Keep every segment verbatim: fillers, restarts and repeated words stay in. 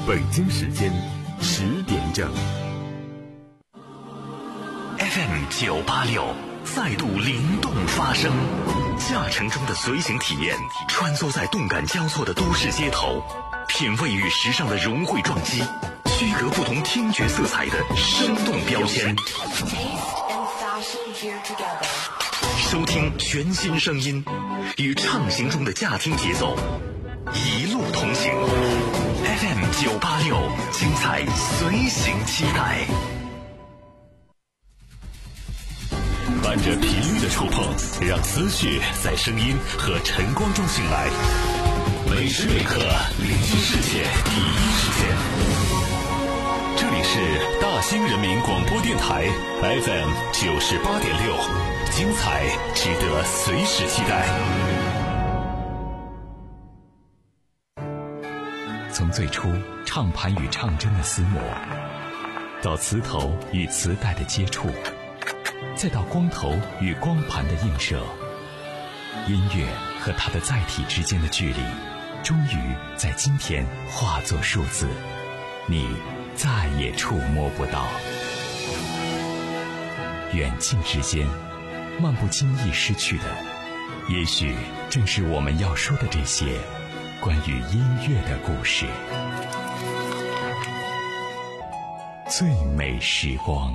北京时间十点整。 F M 九八六再度灵动发声，驾乘中的随行体验，穿梭在动感交错的都市街头，品味与时尚的融汇撞击，区隔不同听觉色彩的生动标签。收听全新声音，与畅行中的驾听节奏一路同行。F M 九八六，精彩随行期待。伴着频率的触碰，让思绪在声音和晨光中醒来。每时每刻，聆听世界第一时间。这里是大兴人民广播电台 F M 九十八点六，精彩值得随时期待。从最初唱盘与唱针的厮磨，到磁头与磁带的接触，再到光头与光盘的映射，音乐和它的载体之间的距离，终于在今天化作数字，你再也触摸不到。远近之间，漫不经意失去的，也许正是我们要说的这些关于音乐的故事。最美时光。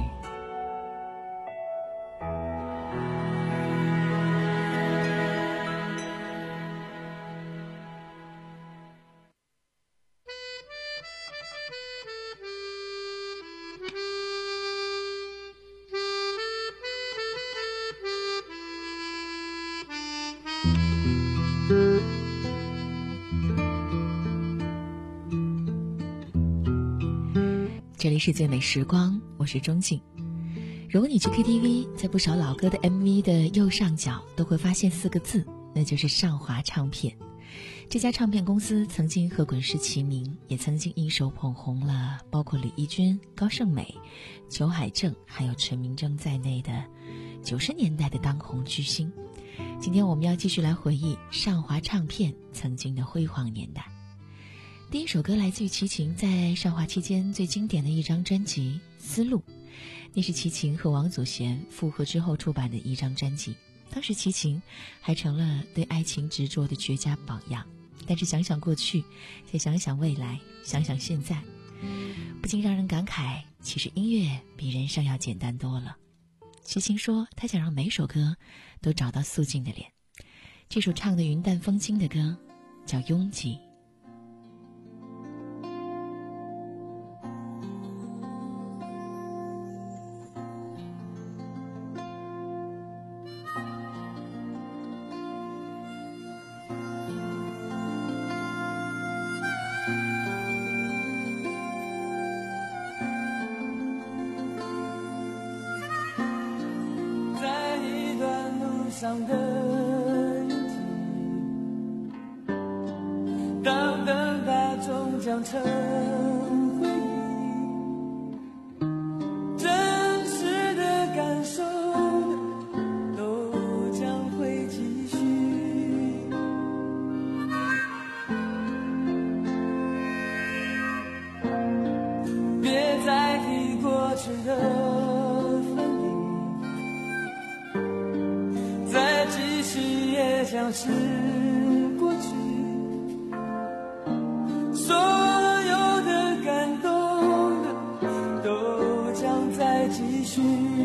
这里是最美时光，我是钟静。如果你去 K T V， 在不少老歌的 M V 的右上角都会发现四个字，那就是上华唱片。这家唱片公司曾经和滚石齐名，也曾经一手捧红了包括李翊君、高胜美、裘海正还有陈明真在内的九十年代的当红巨星。今天我们要继续来回忆上华唱片曾经的辉煌年代。第一首歌来自于齐秦在上华期间最经典的一张专辑《丝路》，那是齐秦和王祖贤复合之后出版的一张专辑。当时齐秦还成了对爱情执着的绝佳榜样，但是想想过去，再想想未来，想想现在，不禁让人感慨，其实音乐比人生要简单多了。齐秦说他想让每首歌都找到素净的脸。这首唱得云淡风轻的歌叫《拥挤》。 上的人当等待终将成回忆，真实的感受都将会继续。别再提过去的像是过去，所有的感动都将再继续。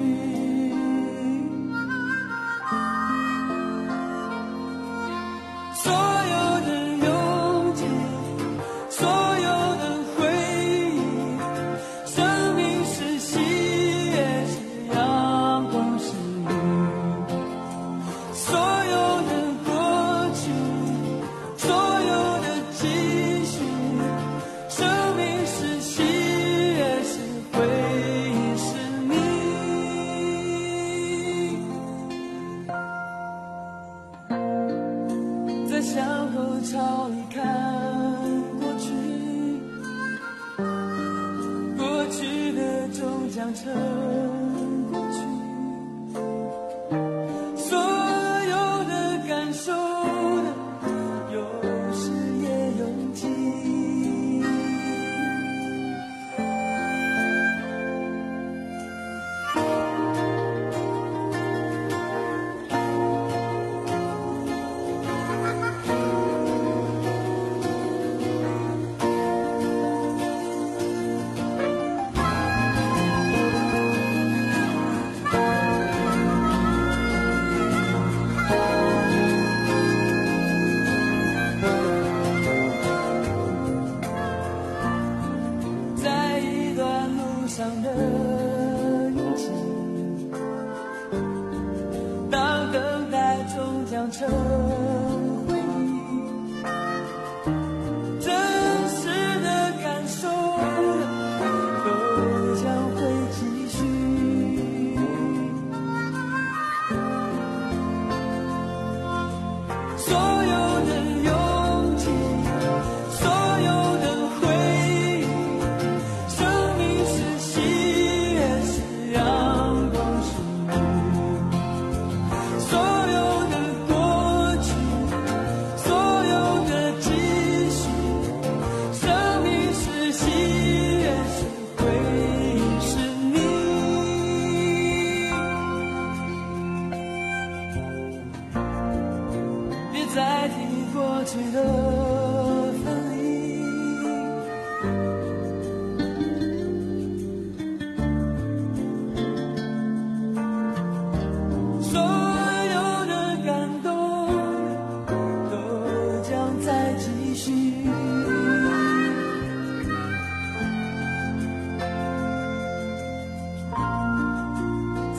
所有的拥挤，所有的回忆，生命是喜悦，是阳光，是雨。所有的向后朝你看过去，过去的终将成过去，所有的感受有时也拥挤。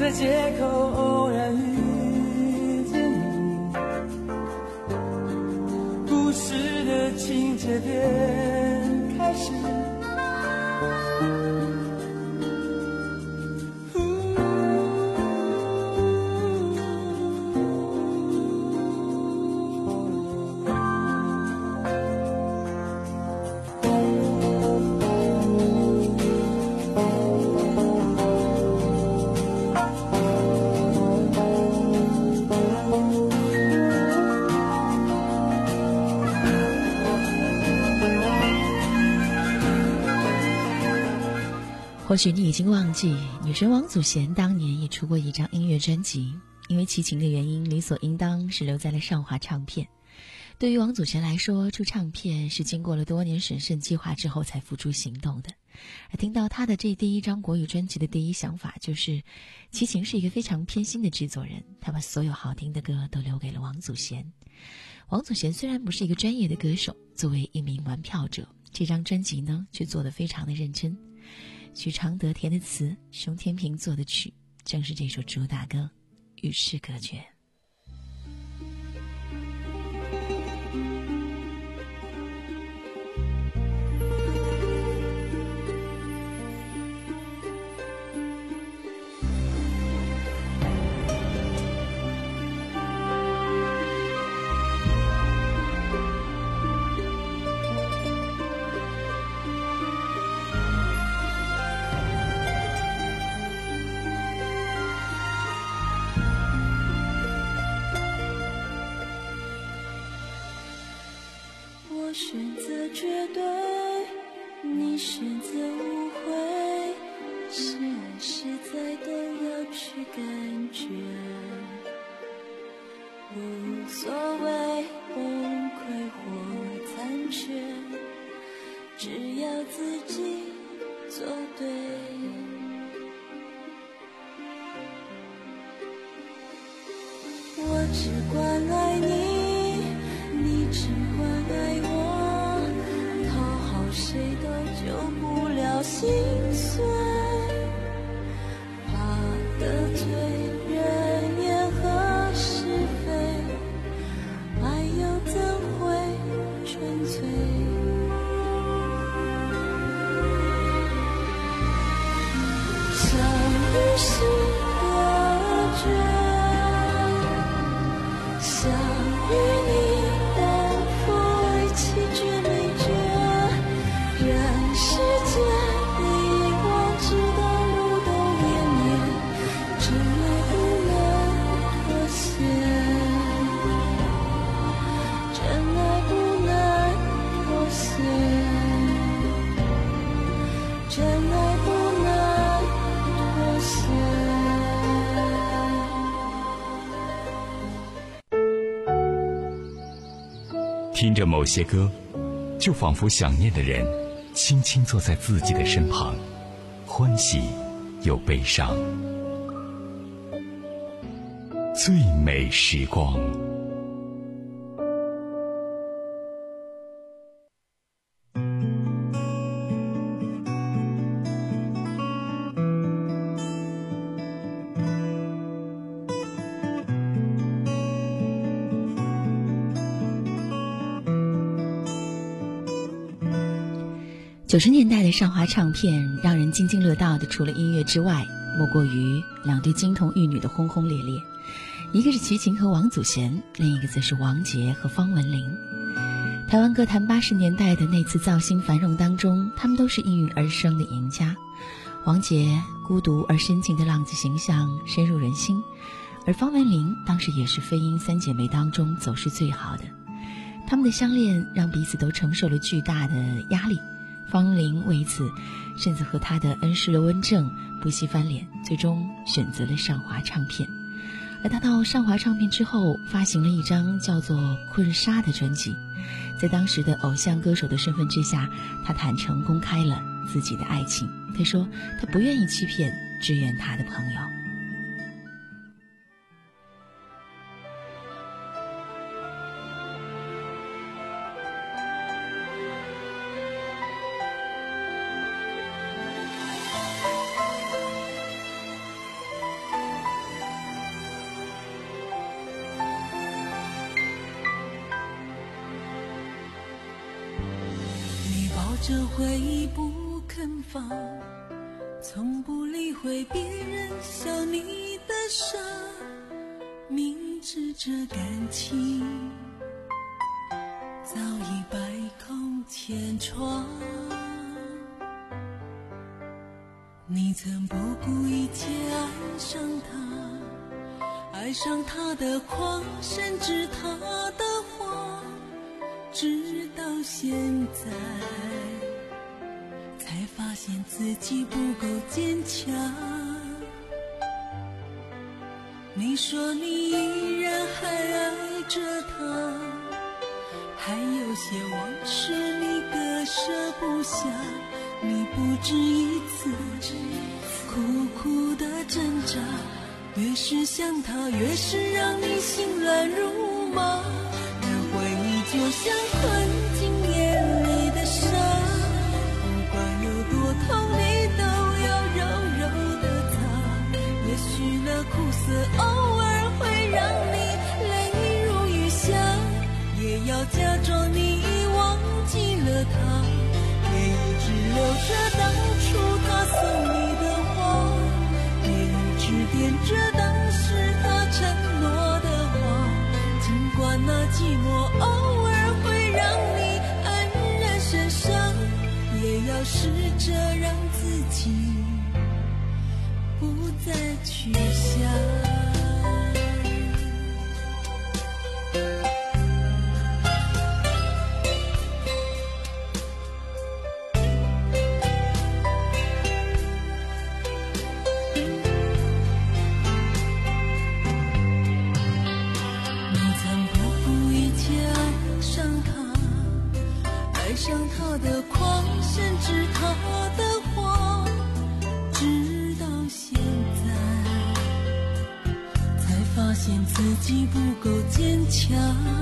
个借口偶然遇见你，故事的情节便开始。 或许你已经忘记，女神王祖贤当年也出过一张音乐专辑，因为齐秦的原因，理所应当是留在了上华唱片。对于王祖贤来说，出唱片是经过了多年审慎计划之后才付诸行动的。而听到他的这第一张国语专辑的第一想法就是，齐秦是一个非常偏心的制作人，他把所有好听的歌都留给了王祖贤。王祖贤虽然不是一个专业的歌手，作为一名玩票者，这张专辑呢却做得非常的认真。许常德填的词，熊天平做的曲，正是这首主打歌《与世隔绝》。 我选择绝对，你选择误会，是爱是在都要去感觉，无所谓崩溃或残缺，只要自己做对。我只管爱你，你只管爱我，讨好谁都救不了心碎，怕得罪人言和是非，爱又怎会纯粹？相遇是隔绝，相遇你但否为弃绝没绝，人世间你我知道路都连绵，真爱不能妥协，真爱不能妥协，真爱不能妥协。 听着某些歌，就仿佛想念的人轻轻坐在自己的身旁，欢喜又悲伤。最美时光。 九十年代的上华唱片让人津津乐道的，除了音乐之外，莫过于两对金童玉女的轰轰烈烈。一个是齐秦和王祖贤，另一个则是王杰和方文琳。台湾歌坛八十年代的那次造星繁荣当中，他们都是应运而生的赢家。王杰孤独而深情的浪子形象深入人心，而方文琳当时也是飞鹰三姐妹当中走势最好的。他们的相恋让彼此都承受了巨大的压力。方文琳为此甚至和他的恩师刘文正不惜翻脸，最终选择了上华唱片。而他到上华唱片之后，发行了一张叫做《困沙》的专辑。在当时的偶像歌手的身份之下，他坦诚公开了自己的爱情。他说他不愿意欺骗支援他的朋友。 着回忆不肯放，从不理会别人笑你的傻，明知这感情早已百孔千疮。你曾不顾一切爱上他，爱上他的狂，甚至他的谎，直到现在才发现自己不够坚强。你说你依然还爱着他，还有些往事你割舍不下，你不止一次苦苦的挣扎，越是想他越是让你心乱如麻，而回忆就像困进眼里的沙，不管有多痛你都要柔柔的擦，也许那苦涩偶尔会让你泪如雨下，也要假装你忘记了他，也一直留着当初他送你的花，也一直惦着当时他承诺的话，尽管那寂寞偶尔会让你黯然神伤，也要试着让自己不再去想。爱上他的狂，甚至他的谎，直到现在才发现自己不够坚强。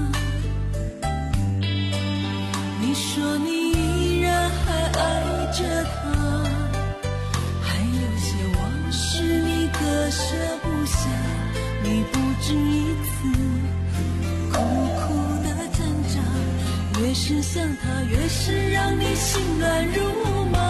你说你依然还爱着他，还有些往事你割舍不下，你不止一次苦苦的挣扎，越是想他越是让你心乱如麻，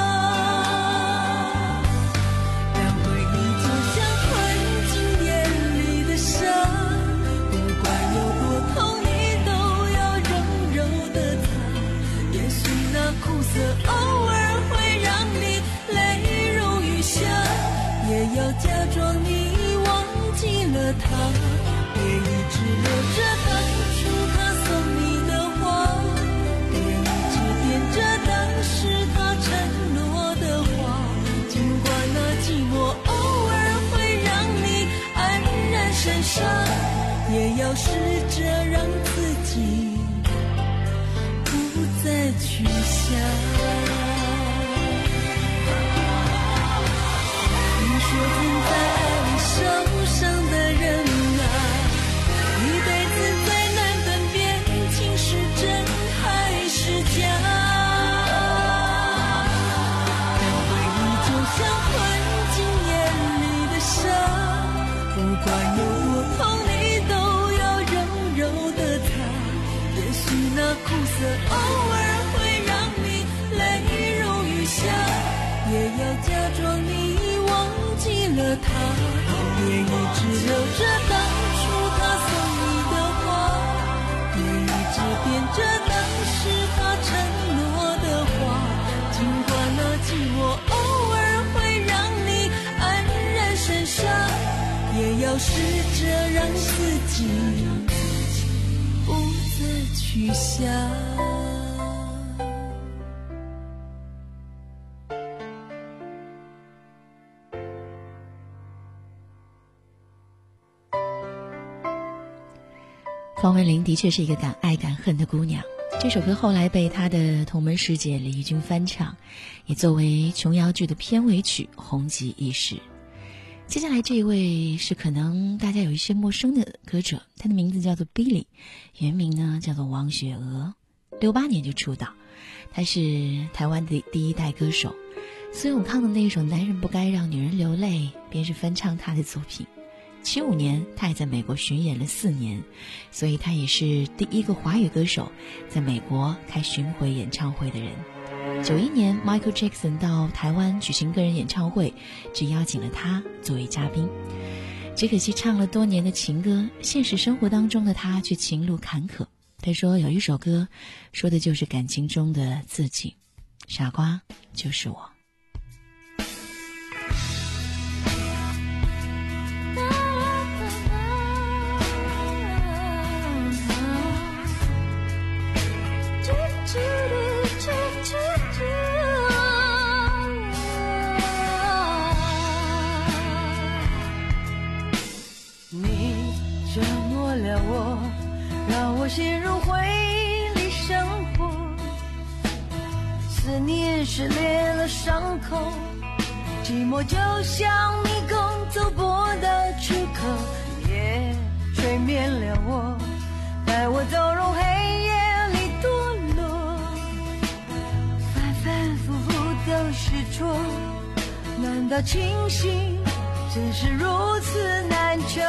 让回忆就像困进眼里的沙，不管有多痛你都要柔柔的擦，也许那苦涩偶尔会让你泪如雨下，也要假装你忘记了他，也一直留着当初他送你的话，也一直惦着当时他承诺的话，尽管那寂寞偶尔会让你黯然神伤，也要试着让自己不再去想。你说曾在爱里受伤的人啊，一辈子最难分辨情是真还是假，但回忆就像困进眼里的沙，不管有多痛你都要柔柔的擦，也许那苦涩偶尔会让你泪如雨下，也要假装你忘记了他，也一直留着当初他送你的话，也一直惦着当时他承诺的话，尽管那寂寞偶尔会让你黯然神伤，也要试着让自己不再去想。 方文琳的确是一个敢爱敢恨的姑娘，这首歌后来被她的同门师姐李翊君翻唱，也作为琼瑶剧的片尾曲红极一时。接下来这一位是可能大家有一些陌生的歌者，他的名字叫做 Billy， 原名呢叫做王雪娥，六八年就出道，他是台湾的第一代歌手。苏永康的那首《男人不该让女人流泪》便是翻唱他的作品。七五年他也在美国巡演了四年，所以他也是第一个华语歌手在美国开巡回演唱会的人。 九一年 Michael Jackson 到台湾举行个人演唱会，只邀请了他作为嘉宾。只可惜唱了多年的情歌，现实生活当中的他却情路坎坷。他说有一首歌说的就是感情中的自己，傻瓜就是我。 你折磨了我，让我陷入回忆里生活，思念撕裂了伤口，寂寞就像迷宫走过的出口，夜催眠了我，带我走入黑夜里堕落，反反复复都是错，难道清醒真是如此难求？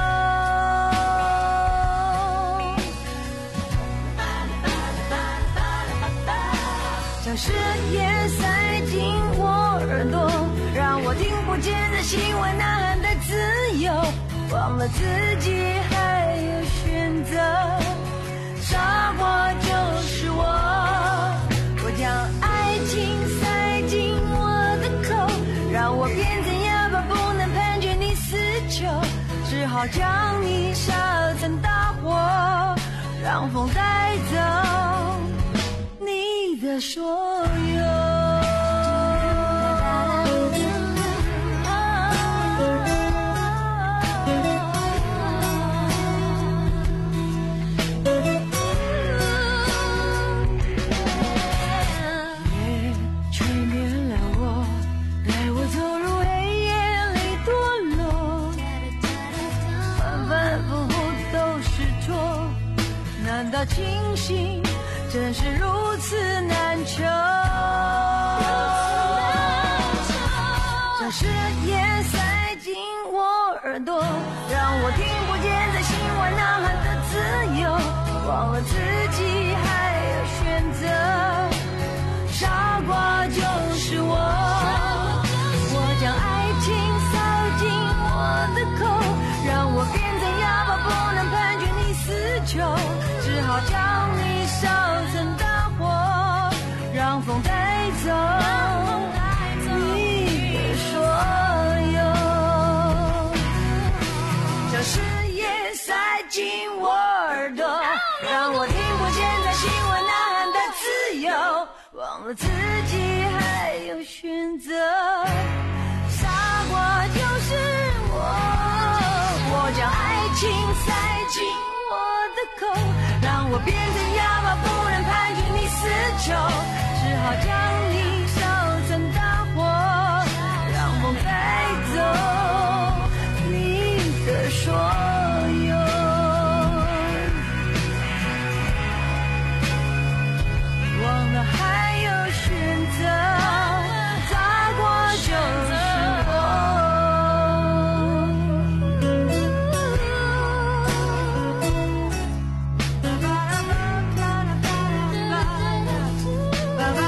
将誓言塞进我耳朵，让我听不见的心外呐喊的自由，忘了自己还有选择，傻瓜就是我，我将爱情塞进我的口，让我变成哑巴，不能判决你死囚，只好将你烧成大火，让风带走你的所有。难道清醒真是如此难求？将誓言塞进我耳朵，让我听不见在心外呐喊的自由，忘了自己还有选择，傻瓜就是我，我将爱情塞进我的口，让我变成哑巴，不能判决你死囚，只好将你烧成大火，让风带走你的所有。将誓言塞进我耳朵，让我听不见在心外呐喊的自由，忘了自己还有选择，傻瓜就是我，我将爱情塞进我的口，让我变成哑巴，不能判决你死囚，只好将你烧成大火，让风带走你的所有。忘了还有选择，傻瓜就是我。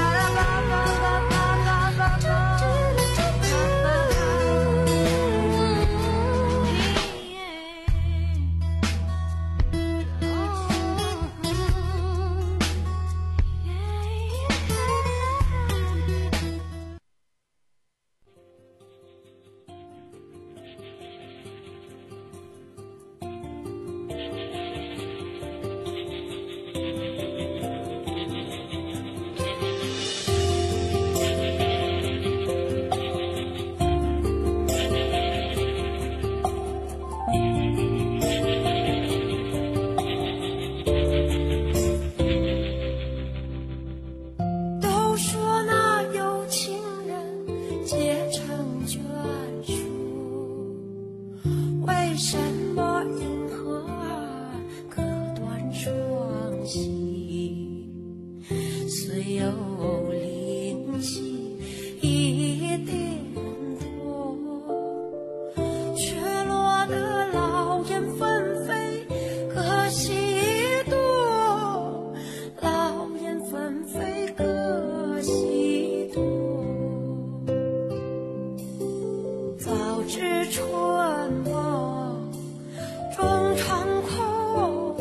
春梦终成空，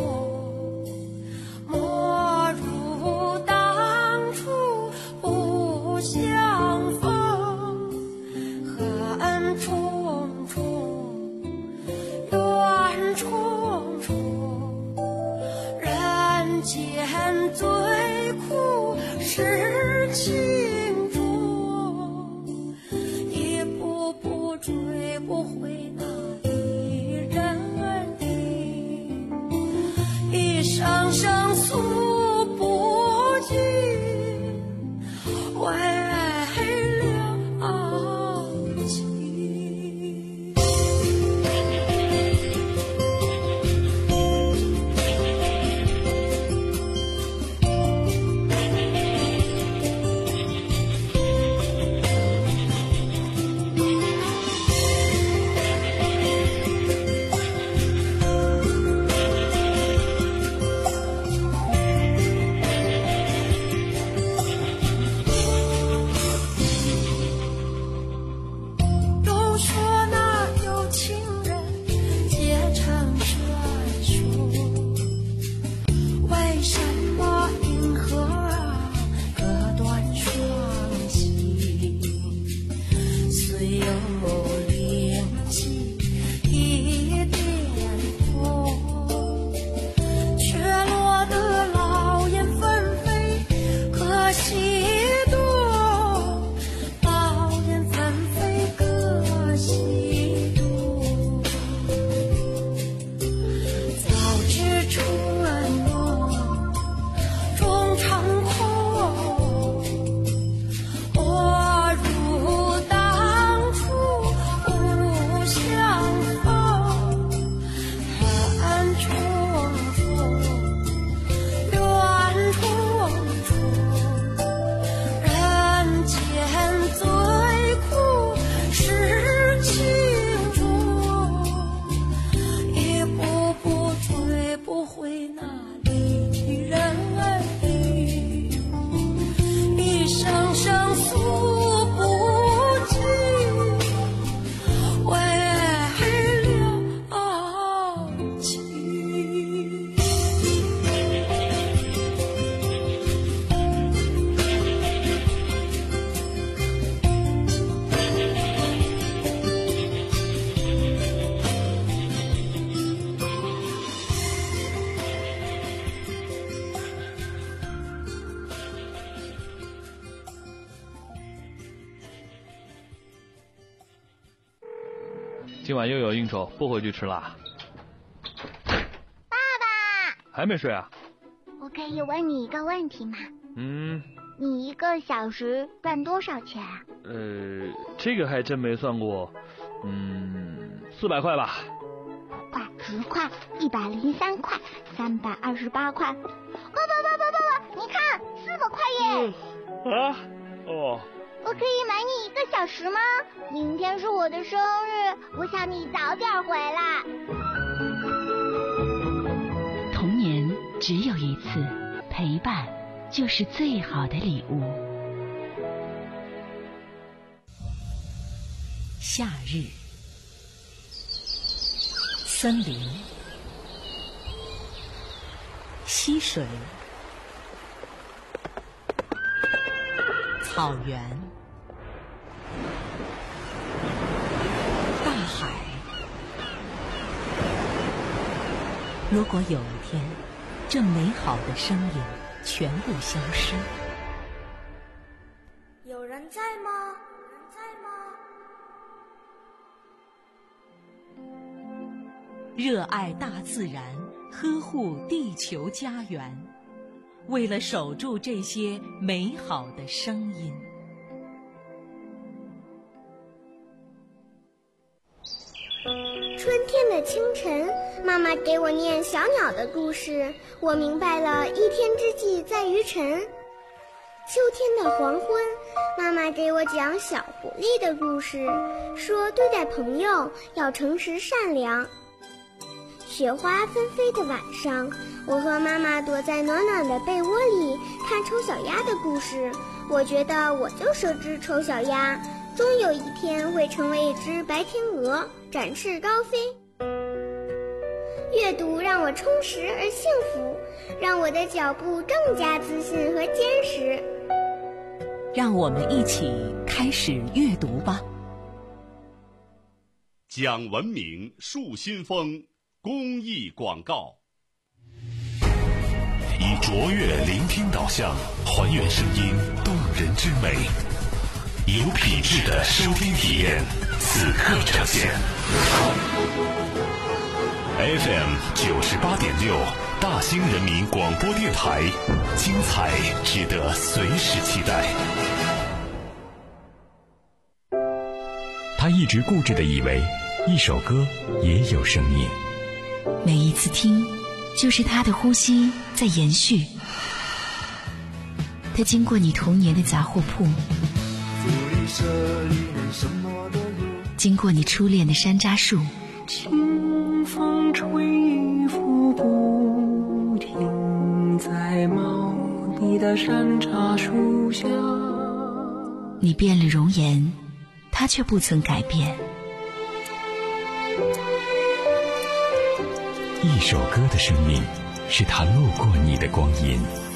莫如当初不相逢。恨重重，怨重重，人间最苦是情重，一步步追不回那一人影，一声声诉不尽，为了情。都说那有情人结成眷属，为什么银河啊隔断双心？虽有灵气一点风，却落得老燕纷飞，可惜多。老燕纷飞可惜多，早知春梦终成空，我如当初不相逢。恨重重，怨重重，人间最苦是情重，一步步追不回那里人影，一声声诉不尽，为了情。 今晚又有应酬，不回去吃啦。 爸爸， 还没睡啊？ 我可以问你一个问题吗？ 嗯， 你一个小时赚多少钱啊？ 呃，这个还真没算过。嗯，四百块吧。 块、十块、一百零三块、三百二十八块。爸爸爸爸爸爸，你看，四百块耶！ 啊？哦。 我可以买你一个小时吗？明天是我的生日，我想你早点回来。 童年只有一次，陪伴就是最好的礼物。夏日，森林，溪水，草原，大海。如果有一天，这美好的声音全部消失， 有人在吗？有人在吗？ 热爱大自然，呵护地球家园，为了守住这些美好的声音。 春天的清晨，妈妈给我念小鸟的故事，我明白了一天之计在于晨。秋天的黄昏，妈妈给我讲小狐狸的故事，说对待朋友要诚实善良。雪花纷飞的晚上，我和妈妈躲在暖暖的被窝里看丑小鸭的故事，我觉得我就是只丑小鸭， 终有一天会成为一只白天鹅，展翅高飞。阅读让我充实而幸福，让我的脚步更加自信和坚实。 让我们一起开始阅读吧。 讲文明树新风公益广告。以卓越聆听导向，还原声音动人之美，有品质的收听体验，此刻呈现。F M 九十八点六，大兴人民广播电台，精彩值得随时期待。 他一直固执地以为，一首歌也有生命。 每一次听，就是他的呼吸在延续。他经过你童年的杂货铺，经过你初恋的山楂树， 清风吹拂不停，在茂密的山楂树下。 你变了容颜，他却不曾改变。 一首歌的生命，是他路过你的光阴。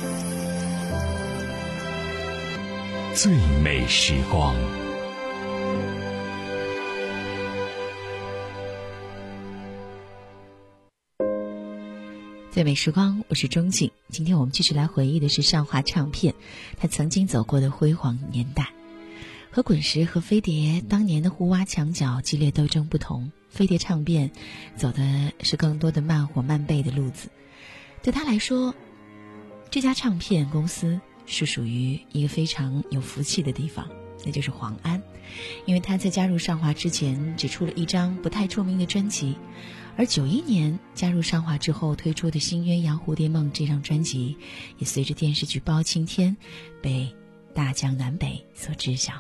最美时光。 最美时光，我是钟静。今天我们继续来回忆的是上华唱片它曾经走过的辉煌年代。和滚石和飞碟当年的互挖墙角激烈斗争不同，飞碟唱片走的是更多的慢火慢焙的路子。对他来说，这家唱片公司是属于一个非常有福气的地方，那就是黄安。因为他在加入上华之前只出了一张不太出名的专辑，而九一年加入上华之后推出的新鸳鸯蝴蝶梦这张专辑，也随着电视剧包青天被大江南北所知晓。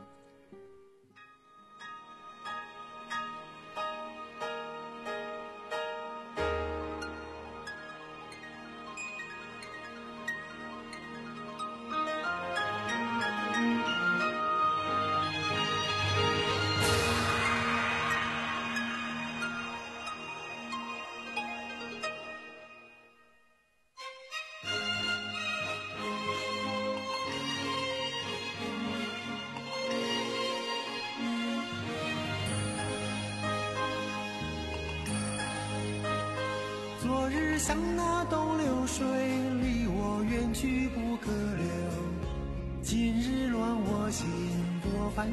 昨日像那东流水，离我远去不可留。今日乱我心，多烦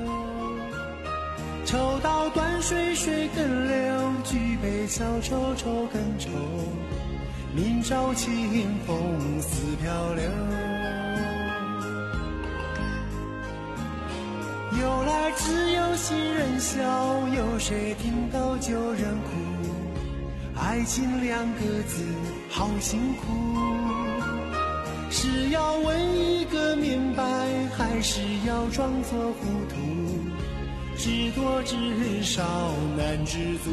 忧。抽刀断水，水更流，举杯消愁，愁更愁。明朝清风似飘流。由来只有新人笑，有谁听到旧人哭？爱情两个字好辛苦，是要问一个明白，还是要装作糊涂？知多知少难知足。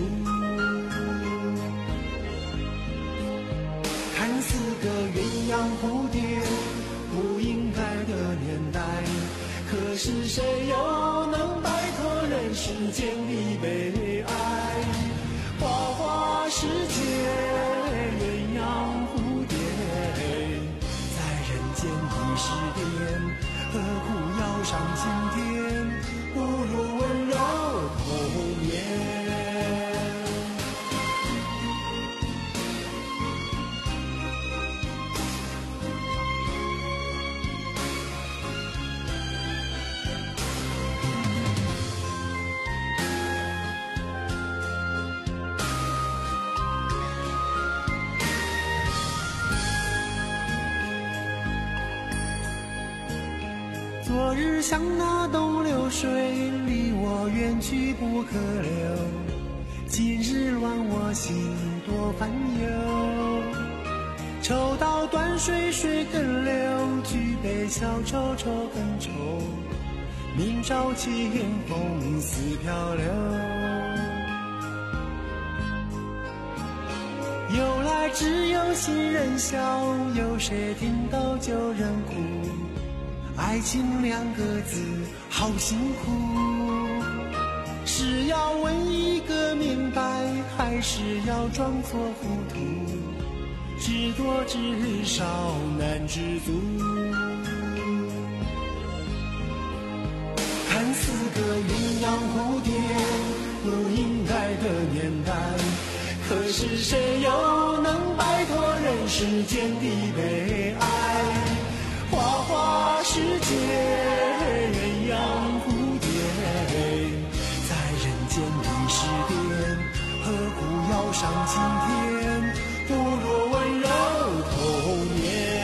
看似个鸳鸯蝴蝶，不应该的年代，可是谁又能摆脱人世间的悲哀？花花世界，鸳鸯蝴蝶，在人间已是癫，何苦要上青天？不如温柔童年。昨日像那东流水，离我远去不可留。今日乱我心，多烦忧。抽刀断水，水更流，举杯消愁，愁更愁。明朝清风似飘流。由来只有新人笑，有谁听到旧人哭？ 爱情两个字好辛苦，是要问一个明白，还是要装作糊涂？知多知少难知足。看似个鸳鸯蝴蝶不应该的年代，可是谁又能摆脱人世间的悲哀？花花世界鸳鸯蝴蝶，在人间的诗典，何苦要上青天？不如温柔童年。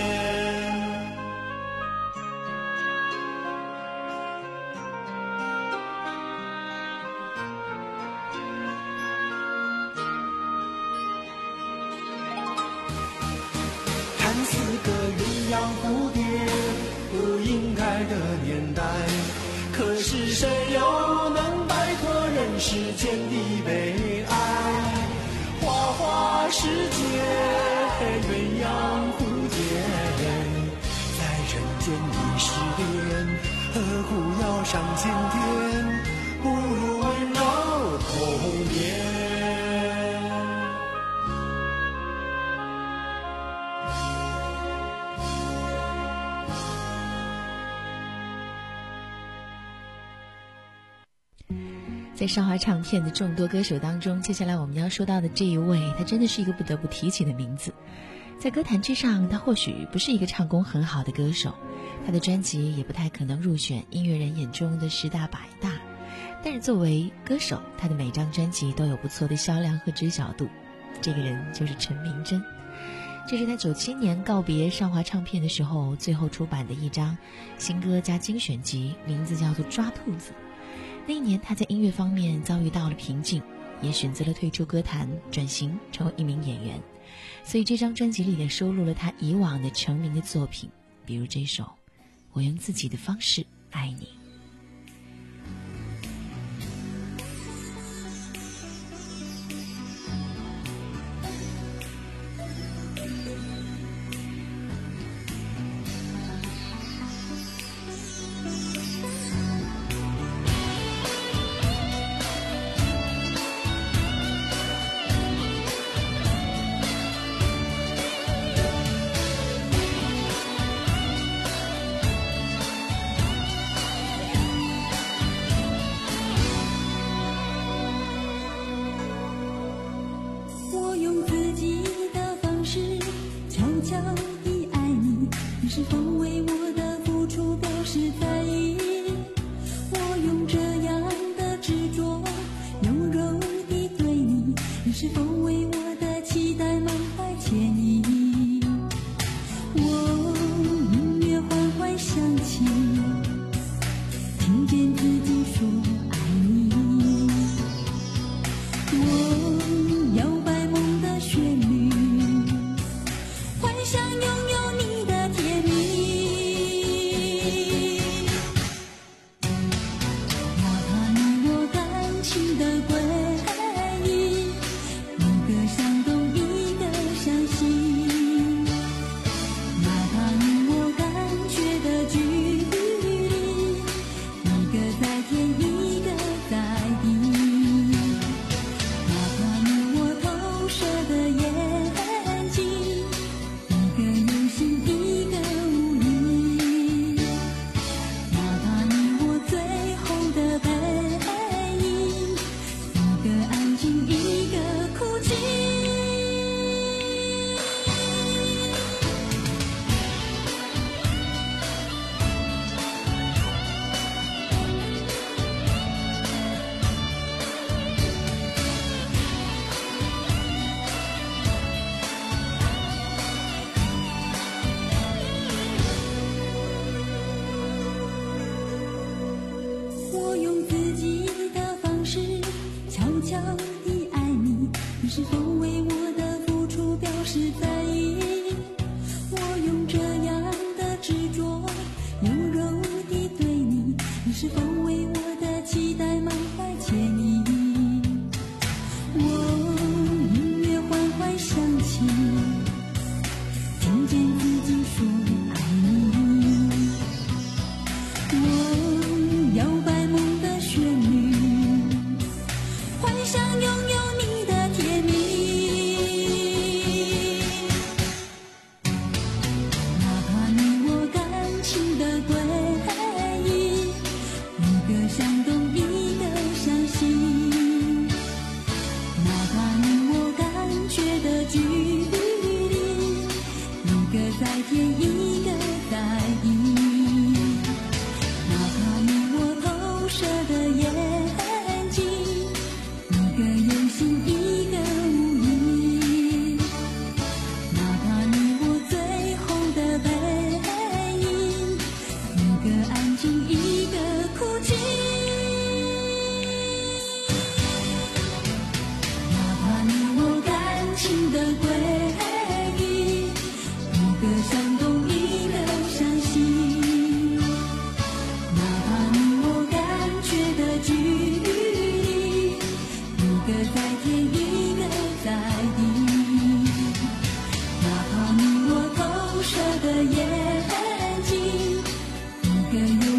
看似个鸳鸯蝴蝶不应该的年代，可是谁又能摆脱人世间的悲哀？花花世界鸳鸯蝴蝶，在人间的诗典，何苦要上青天？不如温柔童年。 在少华唱片的众多歌手当中，接下来我们要说到的这一位，他真的是一个不得不提起的名字。在歌坛之上，他或许不是一个唱功很好的歌手，他的专辑也不太可能入选音乐人眼中的十大百大，但是作为歌手，他的每张专辑都有不错的销量和知晓度。这个人就是陈明真。这是他九七年告别少华唱片的时候最后出版的一张新歌加精选集，名字叫做《抓兔子》。那一年他在音乐方面遭遇到了瓶颈，也选择了退出歌坛，转型成为一名演员。所以这张专辑里也收录了他以往的成名的作品，比如这首《我用自己的方式爱你》。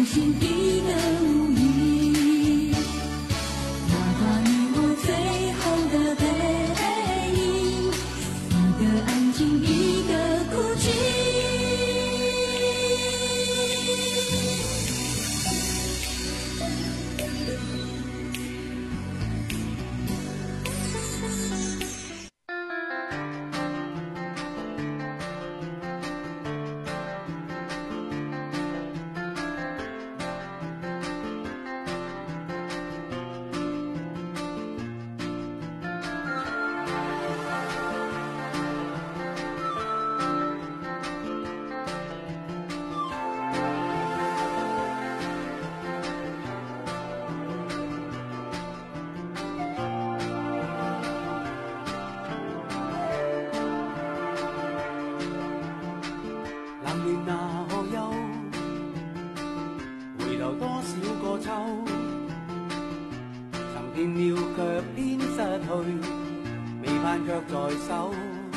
心底的无意，哪怕你我最后的背影，一个安静，一个哭泣。 冷暖那可休？回流多少個秋？尋遍了卻偏失去，未盼卻在手。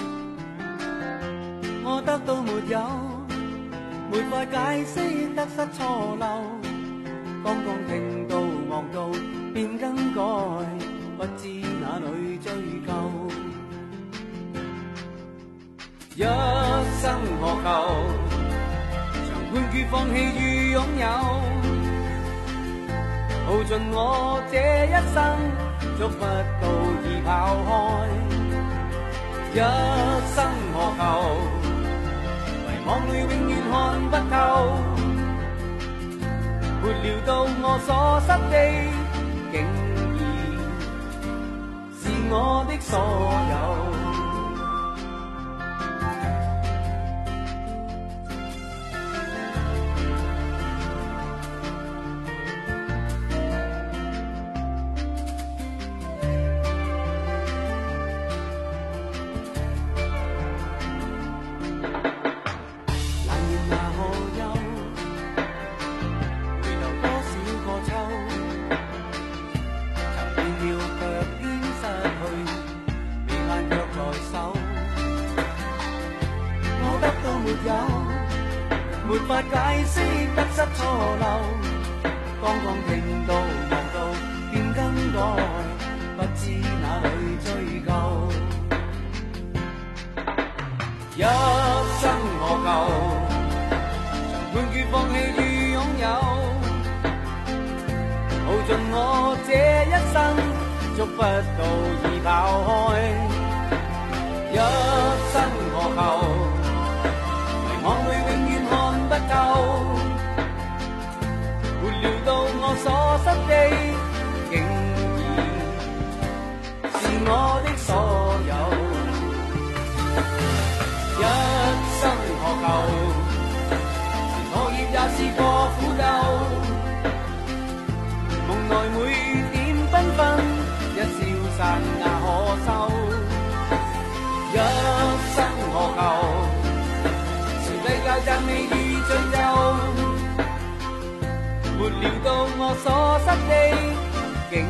我得到沒有？沒法解釋得失錯漏。剛剛聽到望到便更改，不知哪裏追究。一生何求？常判決放棄與擁有，耗盡我這一生，捉不到已跑開。一生何求？迷惘裏永遠看不透，沒料到我所失的，竟然是我的所有。沒法解釋得失錯漏，剛剛聽到望到便更改，不知哪裏追究。一生何求？常判決放棄與擁有，耗盡我這一生，捉不到已跑開。一生何求？迷惘裏永遠看不透，沒料到我所失的，竟然是我的所有。一生何求？落葉也是個苦鬥，夢內每點繽紛，一消散也可收。一生何求？世界讚美與追究，沒料到我所失的，竟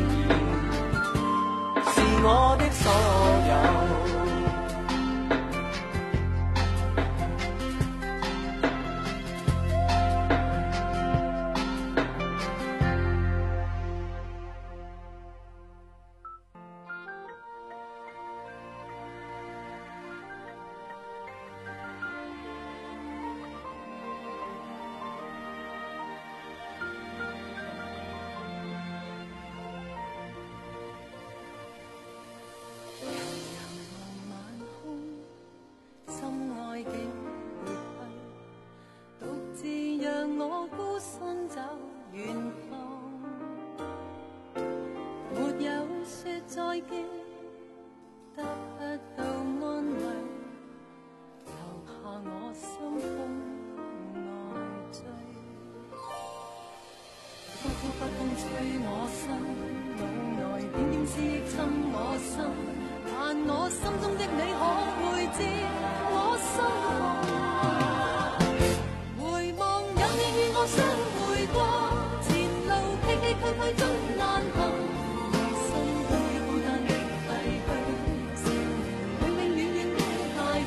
然是我的所有。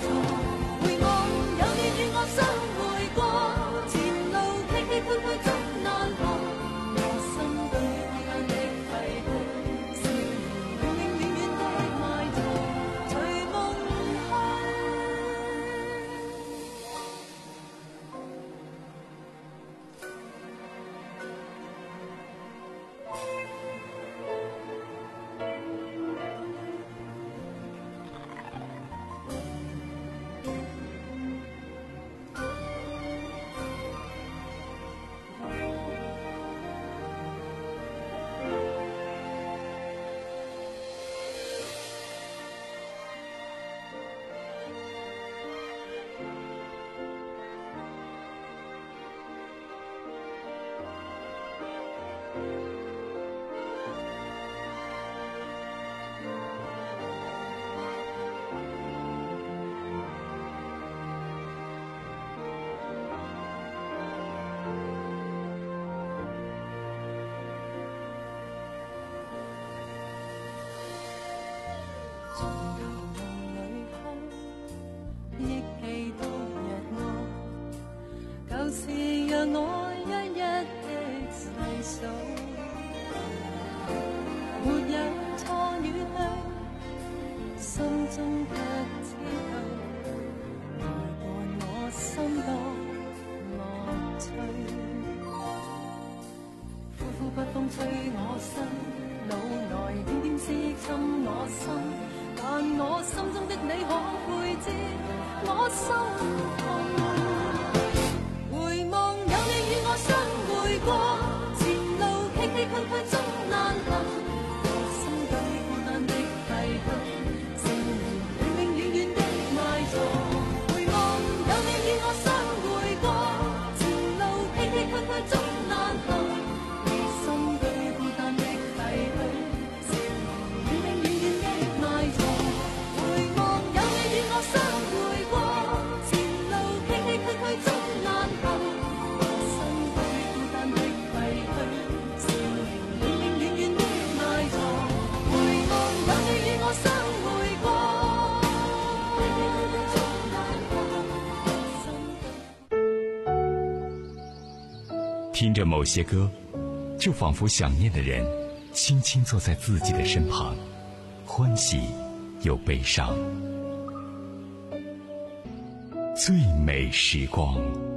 回望有你與我相會過，前路崎崎嶇嶇中。 數，沒有錯與對，心中卻知道，陪伴我心多樂趣。呼呼北風吹我身，腦內點點思憶侵我心。但我心中的你可會知我心痛？回望有你與我相會過，前路崎崎嶇嶇中難行，心底孤單的廢墟，成永永遠遠的埋藏。回望有你與我相會過，前路崎崎嶇嶇中難行，心底孤單的廢墟，成永永遠遠的埋藏。 听着某些歌，就仿佛想念的人轻轻坐在自己的身旁，欢喜又悲伤。最美时光。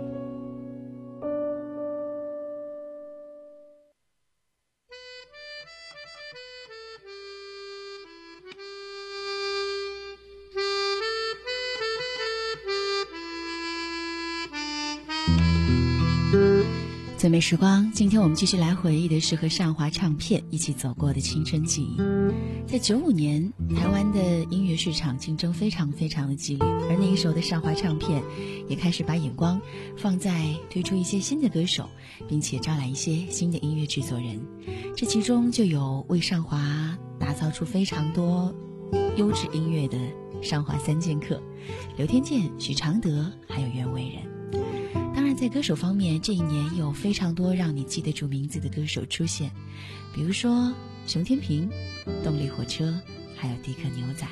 最美时光，今天我们继续来回忆的是和上华唱片一起走过的青春记忆。在九五年，台湾的音乐市场竞争非常非常的激烈，而那个时候的上华唱片也开始把眼光放在推出一些新的歌手，并且招来一些新的音乐制作人。这其中就有为上华打造出非常多优质音乐的上华三剑客：刘天健、许常德，还有袁惟仁。当然在歌手方面，这一年有非常多让你记得住名字的歌手出现，比如说熊天平、动力火车，还有迪克牛仔。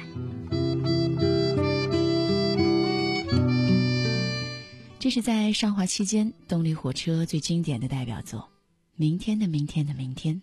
这是在上华期间动力火车最经典的代表作，明天的明天的明天。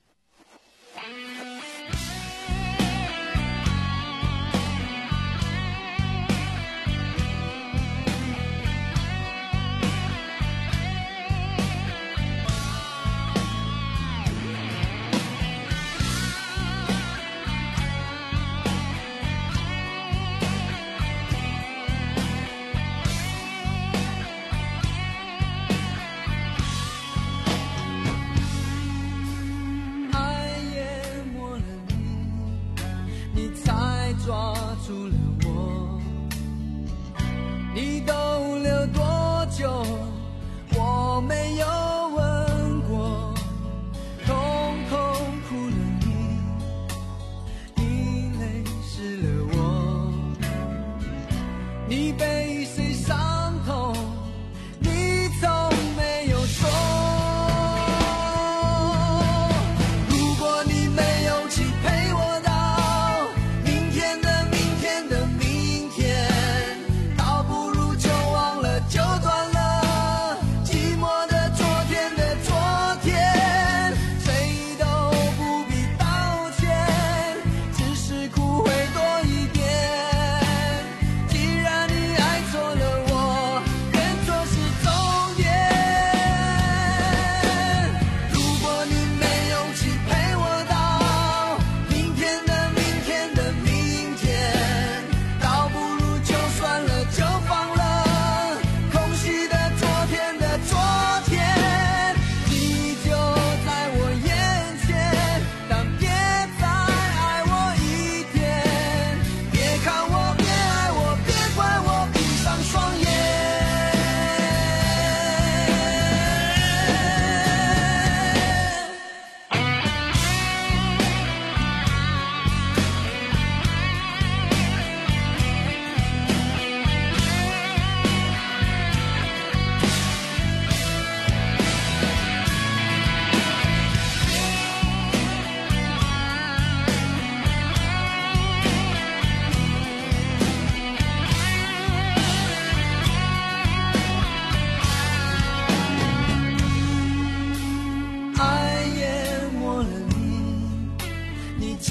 如果你没有去陪我到明天的明天的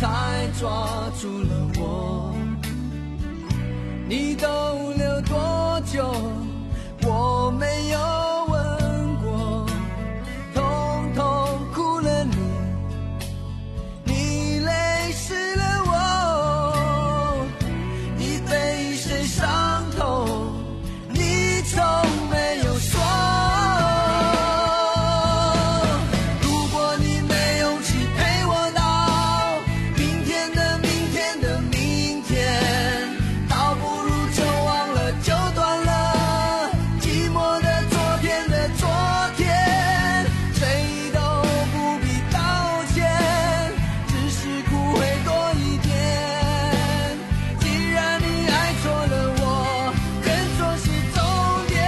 才抓住了我。你逗留多久，我没有问过，统统哭了你，你泪湿了我，你被谁伤透，你从没有说。如果你没勇气陪我到明天的明天的明天，倒不如就忘了就断了，寂寞的昨天的昨天，谁都不必道歉，只是苦会多一点。既然你爱错了我，认错是终点。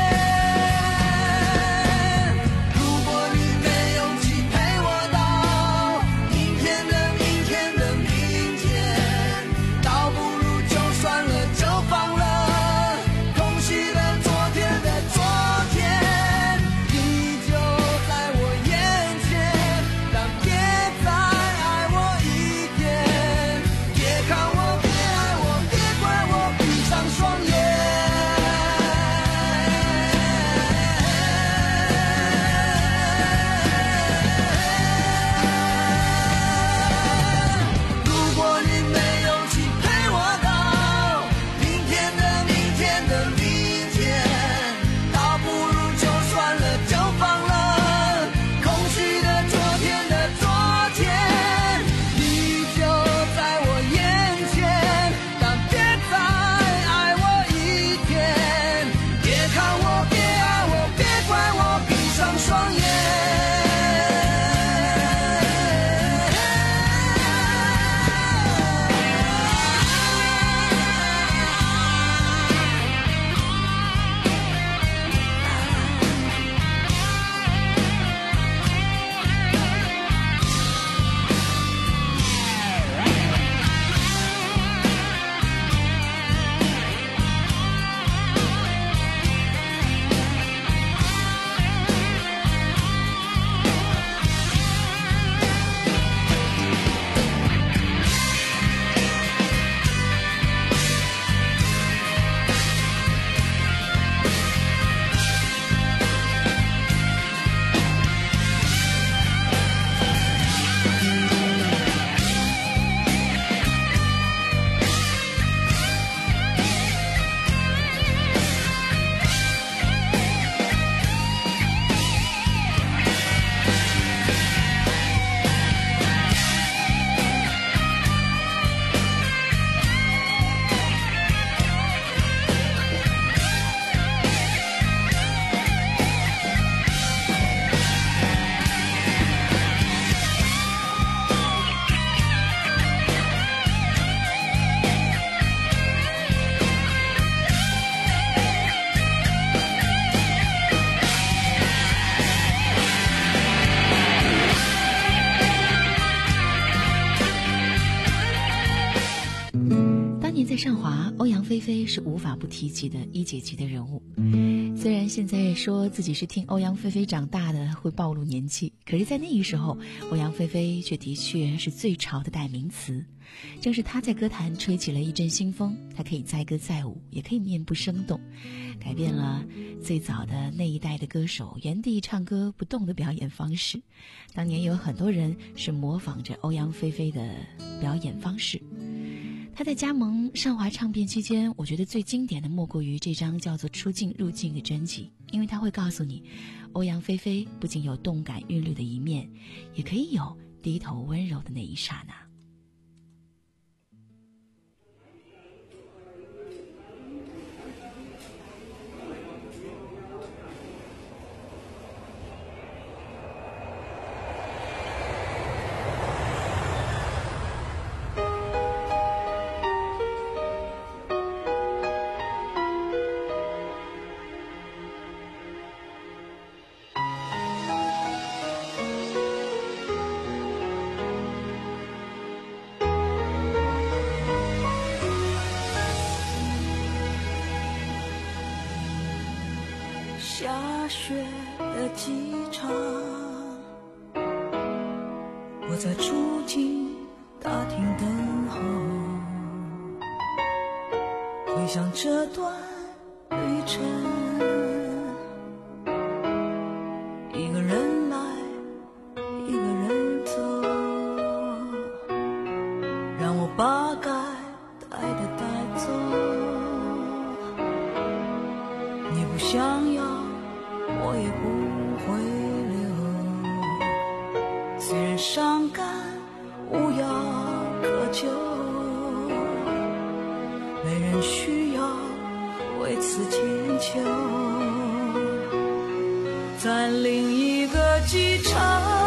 如果你没勇气陪我到明天的明天的明天，倒不如就算了就放了，空虚的昨天的昨天，你就在我眼前，但别再爱我一点。别看我，别爱我，别怪我，闭上双眼。如果你没勇气陪我到明天的明天的明天，倒不如就算了就放了，空虚的昨天的昨天，你就在我眼前，但别再爱我一点。别看我，别爱我，别怪我，闭上双眼。 当年在上华，欧阳菲菲是无法不提及的一姐级的人物。虽然现在说自己是听欧阳菲菲长大的会暴露年纪，可是在那个时候，欧阳菲菲却的确是最潮的代名词。正是她在歌坛吹起了一阵新风，她可以载歌载舞，也可以面部生动，改变了最早的那一代的歌手原地唱歌不动的表演方式。当年有很多人是模仿着欧阳菲菲的表演方式。他在加盟上华唱片期间，我觉得最经典的莫过于这张叫做《出境入境》的专辑，因为他会告诉你，欧阳菲菲不仅有动感韵律的一面，也可以有低头温柔的那一刹那。 下雪的机场，我在出境大厅等候，回想这段旅程，一个人来，一个人走，让我把该带的带走。你不想要，我也不会留。虽然伤感无药可救，没人需要为此迁就。在另一个机场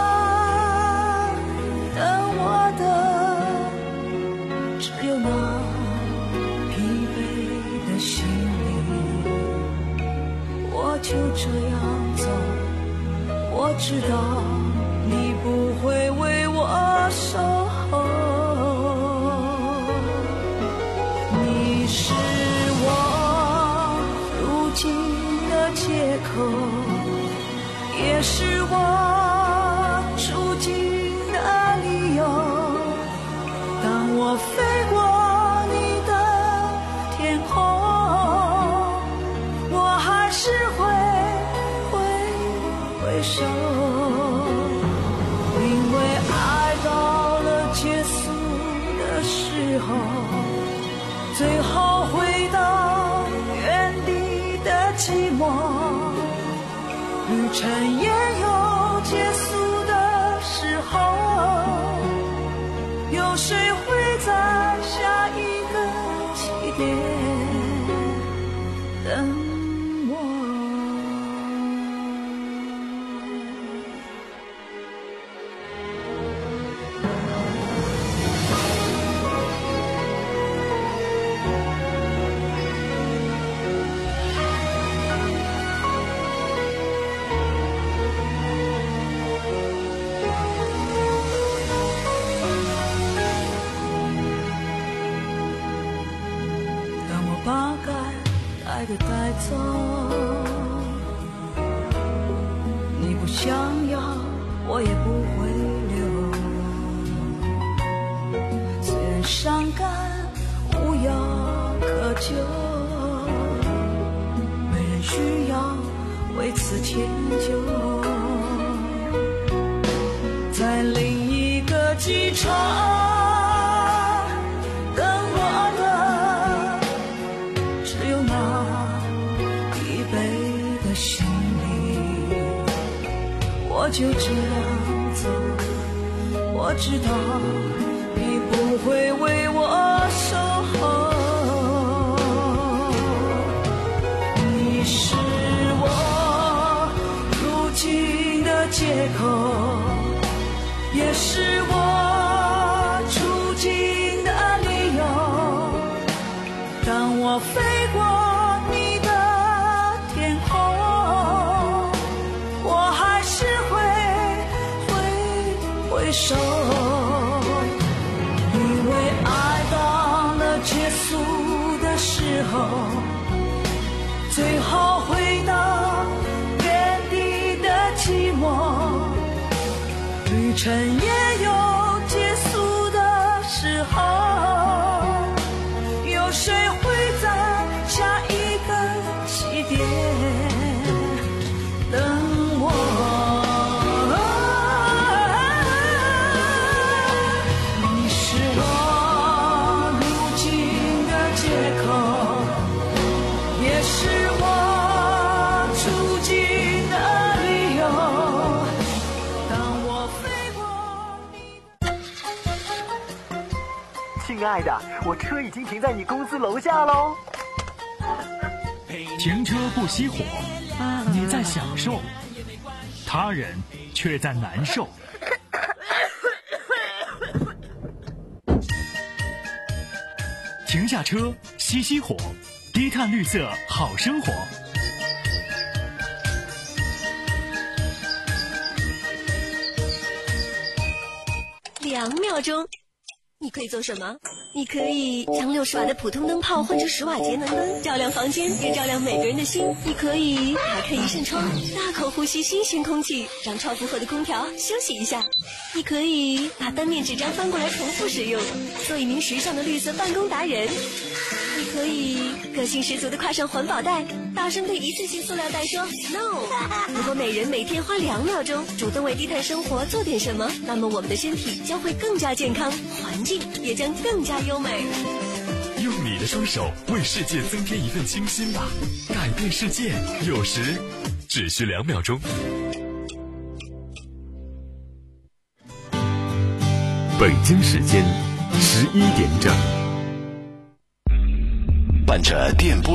等我的，只有那疲惫的心灵。我就这样走，我知道你不会为我守候。你是我如今的借口，也是我出境的理由。当我飞过你的天空，我还是会会回首，因为爱到了结束的时候，最后回到原地的寂寞。旅程也有结束的时候，有谁会在下一个起点等我？把该带的带走，你不想要，我也不会留。虽然伤感无药可救，没人需要为此迁就。在另一个机场我就这样走，我知道你不会为我守候。你是我如今的借口，也是我出境的理由。当我飞过你的天空，我还是回首，因为爱到了结束的时候，最后回到原地的寂寞。旅程也有结束的时候，有谁会在下一个起点等我？ 亲爱的，我车已经停在你公司楼下喽。 停车不熄火，你在享受，他人却在难受。停下车，熄熄火，低碳绿色好生活。 两秒钟。 你可以做什么？你可以将六十瓦的普通灯泡换成十瓦节能灯，照亮房间，也照亮每个人的心。你可以打开一扇窗，大口呼吸新鲜空气，让超负荷的空调休息一下。你可以把单面纸张翻过来重复使用，做一名时尚的绿色办公达人。你可以个性十足的挎上环保袋，大声对一次性塑料袋说 no。 如果每人每天花两秒钟主动为低碳生活做点什么，那么我们的身体将会更加健康，环境也将更加优美。 用你的双手为世界增添一份清新吧，改变世界有时只需两秒钟。北京时间十一点整，伴着电波